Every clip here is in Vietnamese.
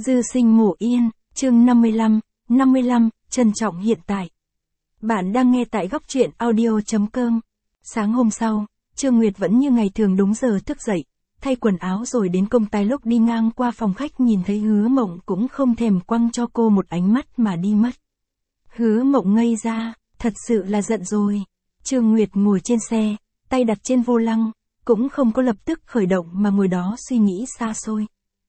Dư sinh mộ yên, chương 55, trân trọng hiện tại. Bạn đang nghe tại góc truyện audio.com. Sáng hôm sau, Trương Nguyệt vẫn như ngày thường đúng giờ thức dậy, thay quần áo rồi đến công ty. Lúc đi ngang qua phòng khách nhìn thấy Hứa Mộng cũng không thèm quăng cho cô một ánh mắt mà đi mất. Hứa Mộng ngây ra, thật sự là giận rồi. Trương Nguyệt ngồi trên xe, tay đặt trên vô lăng, cũng không có lập tức khởi động mà ngồi đó suy nghĩ xa xôi.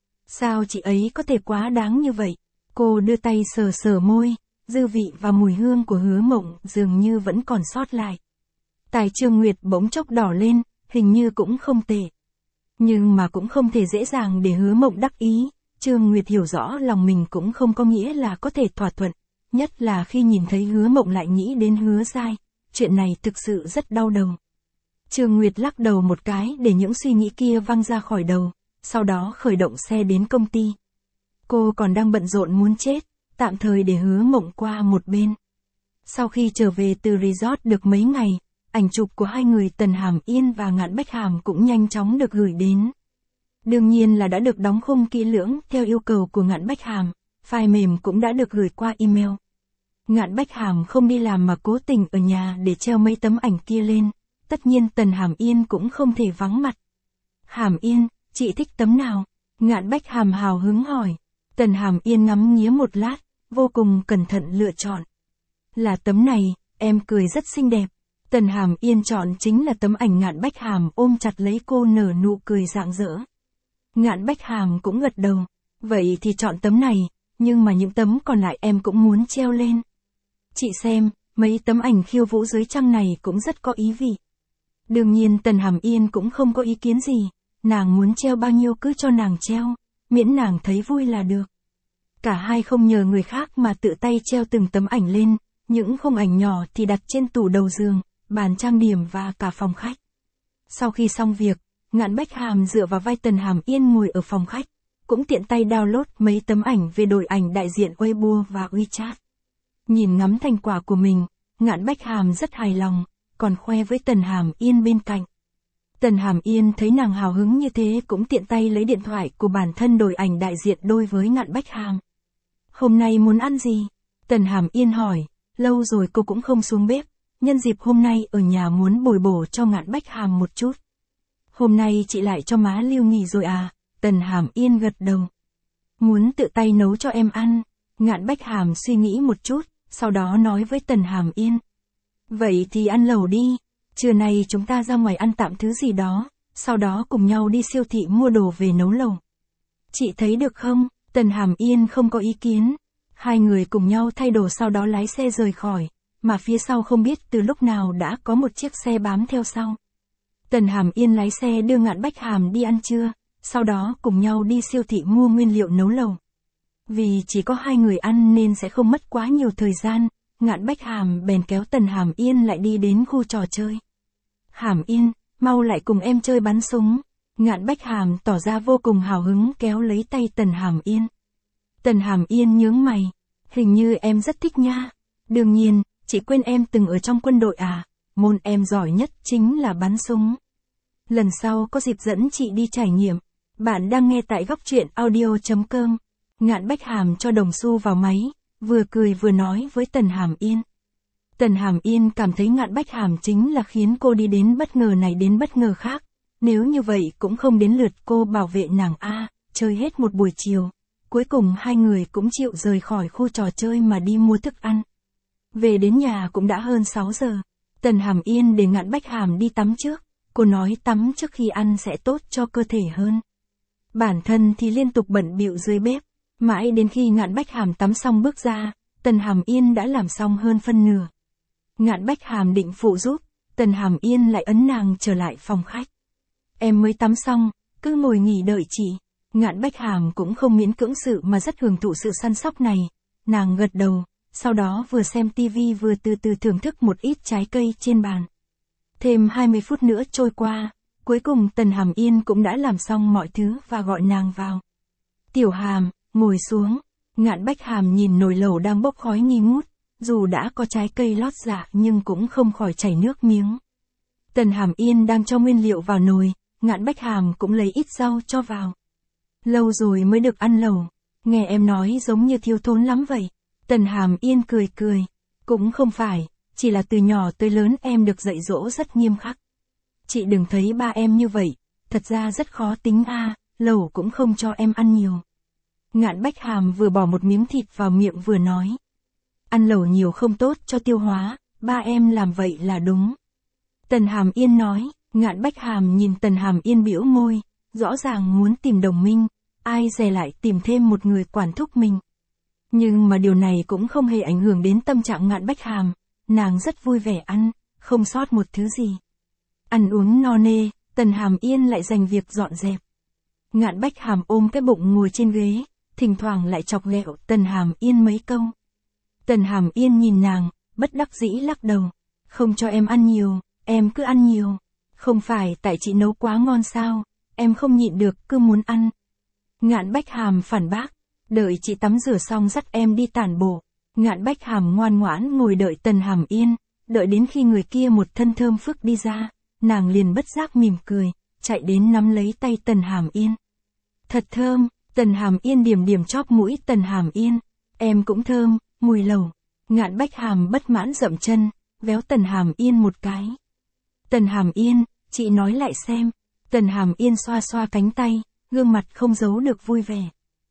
Sao chị ấy có thể quá đáng như vậy? Cô đưa tay sờ sờ môi, dư vị và mùi hương của Hứa Mộng dường như vẫn còn sót lại. Tai Trương Nguyệt bỗng chốc đỏ lên, hình như cũng không tệ. Nhưng mà cũng không thể dễ dàng để Hứa Mộng đắc ý. Trương Nguyệt hiểu rõ lòng mình cũng không có nghĩa là có thể thỏa thuận, nhất là khi nhìn thấy Hứa Mộng lại nghĩ đến Hứa Giai. Chuyện này thực sự rất đau đầu. Trương Nguyệt lắc đầu một cái để những suy nghĩ kia văng ra khỏi đầu, sau đó khởi động xe đến công ty. Cô còn đang bận rộn muốn chết, tạm thời để Hứa Mộng qua một bên. Sau khi trở về từ resort được mấy ngày, ảnh chụp của hai người Tần Hàm Yên và Ngạn Bách Hàm cũng nhanh chóng được gửi đến. Đương nhiên là đã được đóng khung kỹ lưỡng theo yêu cầu của Ngạn Bách Hàm, file mềm cũng đã được gửi qua email. Ngạn Bách Hàm không đi làm mà cố tình ở nhà để treo mấy tấm ảnh kia lên, tất nhiên Tần Hàm Yên cũng không thể vắng mặt. Hàm Yên, chị thích tấm nào? Ngạn Bách Hàm hào hứng hỏi. Tần Hàm Yên ngắm nghía một lát, vô cùng cẩn thận lựa chọn. Là tấm này, em cười rất xinh đẹp. Tần Hàm Yên chọn chính là tấm ảnh Ngạn Bách Hàm ôm chặt lấy cô nở nụ cười rạng rỡ. Ngạn Bách Hàm cũng gật đầu. Vậy thì chọn tấm này, nhưng mà những tấm còn lại em cũng muốn treo lên. Chị xem, mấy tấm ảnh khiêu vũ dưới trăng này cũng rất có ý vị. Đương nhiên Tần Hàm Yên cũng không có ý kiến gì, nàng muốn treo bao nhiêu cứ cho nàng treo, miễn nàng thấy vui là được. Cả hai không nhờ người khác mà tự tay treo từng tấm ảnh lên, những khung ảnh nhỏ thì đặt trên tủ đầu giường, bàn trang điểm và cả phòng khách. Sau khi xong việc, Ngạn Bách Hàm dựa vào vai Tần Hàm Yên ngồi ở phòng khách, cũng tiện tay download mấy tấm ảnh về đổi ảnh đại diện Weibo và WeChat. Nhìn ngắm thành quả của mình, Ngạn Bách Hàm rất hài lòng, còn khoe với Tần Hàm Yên bên cạnh. Tần Hàm Yên thấy nàng hào hứng như thế cũng tiện tay lấy điện thoại của bản thân đổi ảnh đại diện đôi với Ngạn Bách Hàm. Hôm nay muốn ăn gì? Tần Hàm Yên hỏi, lâu rồi cô cũng không xuống bếp, nhân dịp hôm nay ở nhà muốn bồi bổ cho Ngạn Bách Hàm một chút. Hôm nay chị lại cho má Lưu nghỉ rồi à? Tần Hàm Yên gật đầu. Muốn tự tay nấu cho em ăn. Ngạn Bách Hàm suy nghĩ một chút, sau đó nói với Tần Hàm Yên. Vậy thì ăn lẩu đi, trưa nay chúng ta ra ngoài ăn tạm thứ gì đó, sau đó cùng nhau đi siêu thị mua đồ về nấu lẩu. Chị thấy được không? Tần Hàm Yên không có ý kiến. Hai người cùng nhau thay đồ sau đó lái xe rời khỏi, mà phía sau không biết từ lúc nào đã có một chiếc xe bám theo sau. Tần Hàm Yên lái xe đưa Ngạn Bách Hàm đi ăn trưa, sau đó cùng nhau đi siêu thị mua nguyên liệu nấu lẩu. Vì chỉ có hai người ăn nên sẽ không mất quá nhiều thời gian, Ngạn Bách Hàm bèn kéo Tần Hàm Yên lại đi đến khu trò chơi. Hàm Yên, mau lại cùng em chơi bắn súng. Ngạn Bách Hàm tỏ ra vô cùng hào hứng kéo lấy tay Tần Hàm Yên. Tần Hàm Yên nhướng mày, hình như em rất thích nha. Đương nhiên, chị quên em từng ở trong quân đội à, môn em giỏi nhất chính là bắn súng. Lần sau có dịp dẫn chị đi trải nghiệm. Bạn đang nghe tại góc truyện audio.com. Ngạn Bách Hàm cho đồng xu vào máy, vừa cười vừa nói với Tần Hàm Yên. Tần Hàm Yên cảm thấy Ngạn Bách Hàm chính là khiến cô đi đến bất ngờ này đến bất ngờ khác. Nếu như vậy cũng không đến lượt cô bảo vệ nàng chơi hết một buổi chiều. Cuối cùng hai người cũng chịu rời khỏi khu trò chơi mà đi mua thức ăn. Về đến nhà cũng đã hơn 6 giờ. Tần Hàm Yên để Ngạn Bách Hàm đi tắm trước. Cô nói tắm trước khi ăn sẽ tốt cho cơ thể hơn. Bản thân thì liên tục bận bịu dưới bếp. Mãi đến khi Ngạn Bách Hàm tắm xong bước ra, Tần Hàm Yên đã làm xong hơn phân nửa. Ngạn Bách Hàm định phụ giúp, Tần Hàm Yên lại ấn nàng trở lại phòng khách. Em mới tắm xong, cứ ngồi nghỉ đợi chị. Ngạn Bách Hàm cũng không miễn cưỡng sự mà rất hưởng thụ sự săn sóc này. Nàng gật đầu, sau đó vừa xem tivi vừa từ từ thưởng thức một ít trái cây trên bàn. Thêm 20 phút nữa trôi qua, cuối cùng Tần Hàm Yên cũng đã làm xong mọi thứ và gọi nàng vào. Tiểu Hàm, ngồi xuống. Ngạn Bách Hàm nhìn nồi lẩu đang bốc khói nghi ngút, dù đã có trái cây lót dạ nhưng cũng không khỏi chảy nước miếng. Tần Hàm Yên đang cho nguyên liệu vào nồi, Ngạn Bách Hàm cũng lấy ít rau cho vào. Lâu rồi mới được ăn lẩu. Nghe em nói giống như thiếu thốn lắm vậy. Tần Hàm Yên cười cười. Cũng không phải, chỉ là từ nhỏ tới lớn em được dạy dỗ rất nghiêm khắc. Chị đừng thấy ba em như vậy, thật ra rất khó tính lẩu cũng không cho em ăn nhiều. Ngạn Bách Hàm vừa bỏ một miếng thịt vào miệng vừa nói. Ăn lẩu nhiều không tốt cho tiêu hóa, ba em làm vậy là đúng. Tần Hàm Yên nói, Ngạn Bách Hàm nhìn Tần Hàm Yên bĩu môi, rõ ràng muốn tìm đồng minh, ai dè lại tìm thêm một người quản thúc mình. Nhưng mà điều này cũng không hề ảnh hưởng đến tâm trạng Ngạn Bách Hàm, nàng rất vui vẻ ăn, không sót một thứ gì. Ăn uống no nê, Tần Hàm Yên lại dành việc dọn dẹp. Ngạn Bách Hàm ôm cái bụng ngồi trên ghế, thỉnh thoảng lại chọc ghẹo Tần Hàm Yên mấy câu. Tần Hàm Yên nhìn nàng, bất đắc dĩ lắc đầu. Không cho em ăn nhiều, em cứ ăn nhiều. Không phải tại chị nấu quá ngon sao, em không nhịn được cứ muốn ăn. Ngạn Bách Hàm phản bác, đợi chị tắm rửa xong dắt em đi tản bộ. Ngạn Bách Hàm ngoan ngoãn ngồi đợi Tần Hàm Yên, đợi đến khi người kia một thân thơm phức đi ra, nàng liền bất giác mỉm cười, chạy đến nắm lấy tay Tần Hàm Yên. Thật thơm, Tần Hàm Yên điểm điểm chóp mũi Tần Hàm Yên, em cũng thơm, mùi lẩu. Ngạn Bách Hàm bất mãn dậm chân, véo Tần Hàm Yên một cái. Tần Hàm Yên, chị nói lại xem. Tần Hàm Yên xoa xoa cánh tay, gương mặt không giấu được vui vẻ.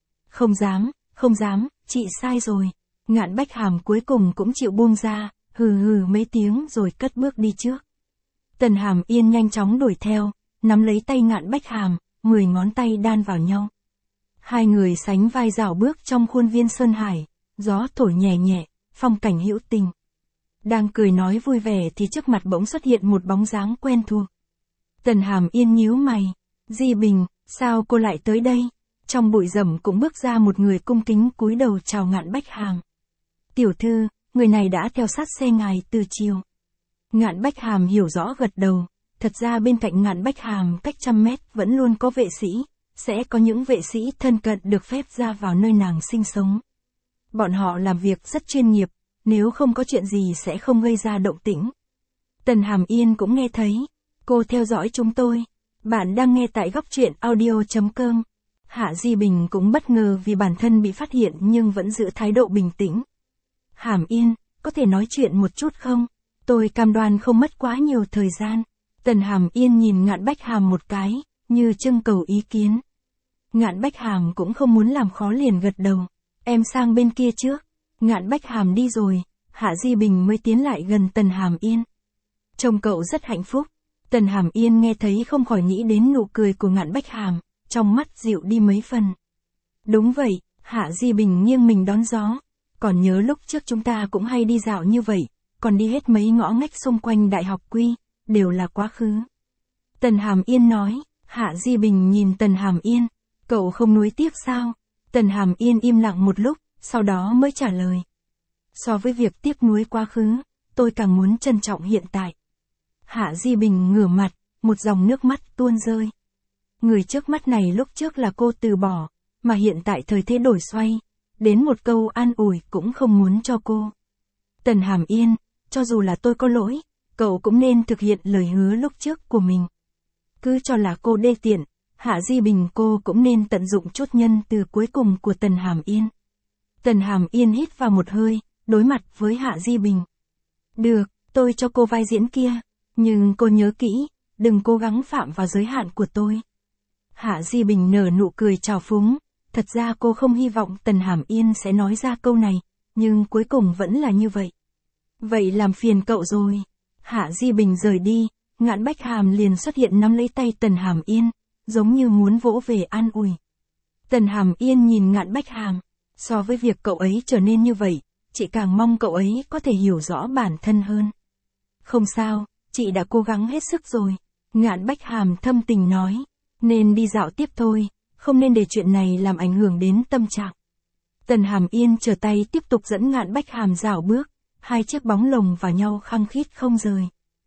Không dám, chị sai rồi. Ngạn Bách Hàm cuối cùng cũng chịu buông ra, hừ hừ mấy tiếng rồi cất bước đi trước. Tần Hàm Yên nhanh chóng đuổi theo, nắm lấy tay Ngạn Bách Hàm, 10 ngón tay đan vào nhau. Hai người sánh vai dạo bước trong khuôn viên Sơn Hải, gió thổi nhẹ nhẹ, phong cảnh hữu tình. Đang cười nói vui vẻ thì trước mặt bỗng xuất hiện một bóng dáng quen thuộc. Tần Hàm Yên nhíu mày, Di Bình, sao cô lại tới đây? Trong bụi rậm cũng bước ra một người cung kính cúi đầu chào Ngạn Bách Hàm. Tiểu thư, người này đã theo sát xe ngài từ chiều. Ngạn Bách Hàm hiểu rõ gật đầu, thật ra bên cạnh Ngạn Bách Hàm cách trăm mét vẫn luôn có vệ sĩ, sẽ có những vệ sĩ thân cận được phép ra vào nơi nàng sinh sống. Bọn họ làm việc rất chuyên nghiệp, nếu không có chuyện gì sẽ không gây ra động tĩnh. Tần Hàm Yên cũng nghe thấy, cô theo dõi chúng tôi. Bạn đang nghe tại góc truyện audio.com. Hạ Di Bình cũng bất ngờ vì bản thân bị phát hiện nhưng vẫn giữ thái độ bình tĩnh. Hàm Yên, có thể nói chuyện một chút không? Tôi cam đoan không mất quá nhiều thời gian. Tần Hàm Yên nhìn Ngạn Bách Hàm một cái, như trưng cầu ý kiến. Ngạn Bách Hàm cũng không muốn làm khó liền gật đầu. Em sang bên kia trước. Ngạn Bách Hàm đi rồi, Hạ Di Bình mới tiến lại gần Tần Hàm Yên. Trông cậu rất hạnh phúc. Tần Hàm Yên nghe thấy không khỏi nghĩ đến nụ cười của Ngạn Bách Hàm, trong mắt dịu đi mấy phần. Đúng vậy, Hạ Di Bình nghiêng mình đón gió. Còn nhớ lúc trước chúng ta cũng hay đi dạo như vậy, còn đi hết mấy ngõ ngách xung quanh Đại học Quy, đều là quá khứ. Tần Hàm Yên nói, Hạ Di Bình nhìn Tần Hàm Yên, cậu không nuối tiếc sao? Tần Hàm Yên im lặng một lúc, sau đó mới trả lời. So với việc tiếc nuối quá khứ, tôi càng muốn trân trọng hiện tại. Hạ Di Bình ngửa mặt, một dòng nước mắt tuôn rơi. Người trước mắt này lúc trước là cô từ bỏ, mà hiện tại thời thế đổi xoay, đến một câu an ủi cũng không muốn cho cô. Tần Hàm Yên, cho dù là tôi có lỗi, cậu cũng nên thực hiện lời hứa lúc trước của mình. Cứ cho là cô đê tiện, Hạ Di Bình cô cũng nên tận dụng chút nhân từ cuối cùng của Tần Hàm Yên. Tần Hàm Yên hít vào một hơi, đối mặt với Hạ Di Bình. Được, tôi cho cô vai diễn kia, nhưng cô nhớ kỹ, đừng cố gắng phạm vào giới hạn của tôi. Hạ Di Bình nở nụ cười trào phúng, thật ra cô không hy vọng Tần Hàm Yên sẽ nói ra câu này, nhưng cuối cùng vẫn là như vậy. Vậy làm phiền cậu rồi. Hạ Di Bình rời đi, Ngạn Bách Hàm liền xuất hiện nắm lấy tay Tần Hàm Yên, giống như muốn vỗ về an ủi. Tần Hàm Yên nhìn Ngạn Bách Hàm, so với việc cậu ấy trở nên như vậy, chị càng mong cậu ấy có thể hiểu rõ bản thân hơn. Không sao, chị đã cố gắng hết sức rồi. Ngạn Bách Hàm thâm tình nói, nên đi dạo tiếp thôi, không nên để chuyện này làm ảnh hưởng đến tâm trạng. Tần Hàm Yên trở tay tiếp tục dẫn Ngạn Bách Hàm dạo bước, hai chiếc bóng lồng vào nhau khăng khít không rời.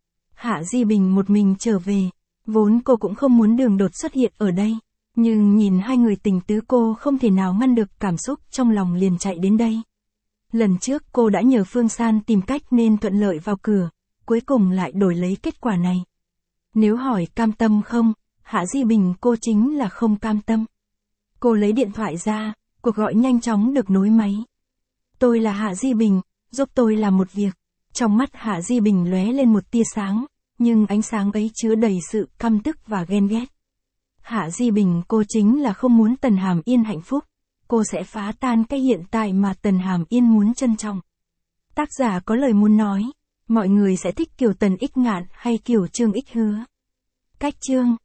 Hạ Di Bình một mình trở về, vốn cô cũng không muốn đường đột xuất hiện ở đây, nhưng nhìn hai người tình tứ cô không thể nào ngăn được cảm xúc trong lòng liền chạy đến đây. Lần trước cô đã nhờ Phương San tìm cách nên thuận lợi vào cửa, cuối cùng lại đổi lấy kết quả này. Nếu hỏi cam tâm không, Hạ Di Bình cô chính là không cam tâm. Cô lấy điện thoại ra, Cuộc gọi nhanh chóng được nối máy. Tôi là Hạ Di Bình, giúp tôi làm một việc. Trong mắt Hạ Di Bình lóe lên một tia sáng, nhưng ánh sáng ấy chứa đầy sự căm tức và ghen ghét. Hạ Di Bình, cô chính là không muốn Tần Hàm Yên hạnh phúc. Cô sẽ phá tan cái hiện tại mà Tần Hàm Yên muốn trân trọng. Tác giả có lời muốn nói, mọi người sẽ thích kiểu Tần Ích Ngạn hay kiểu Trương Ích Hứa. Cách chương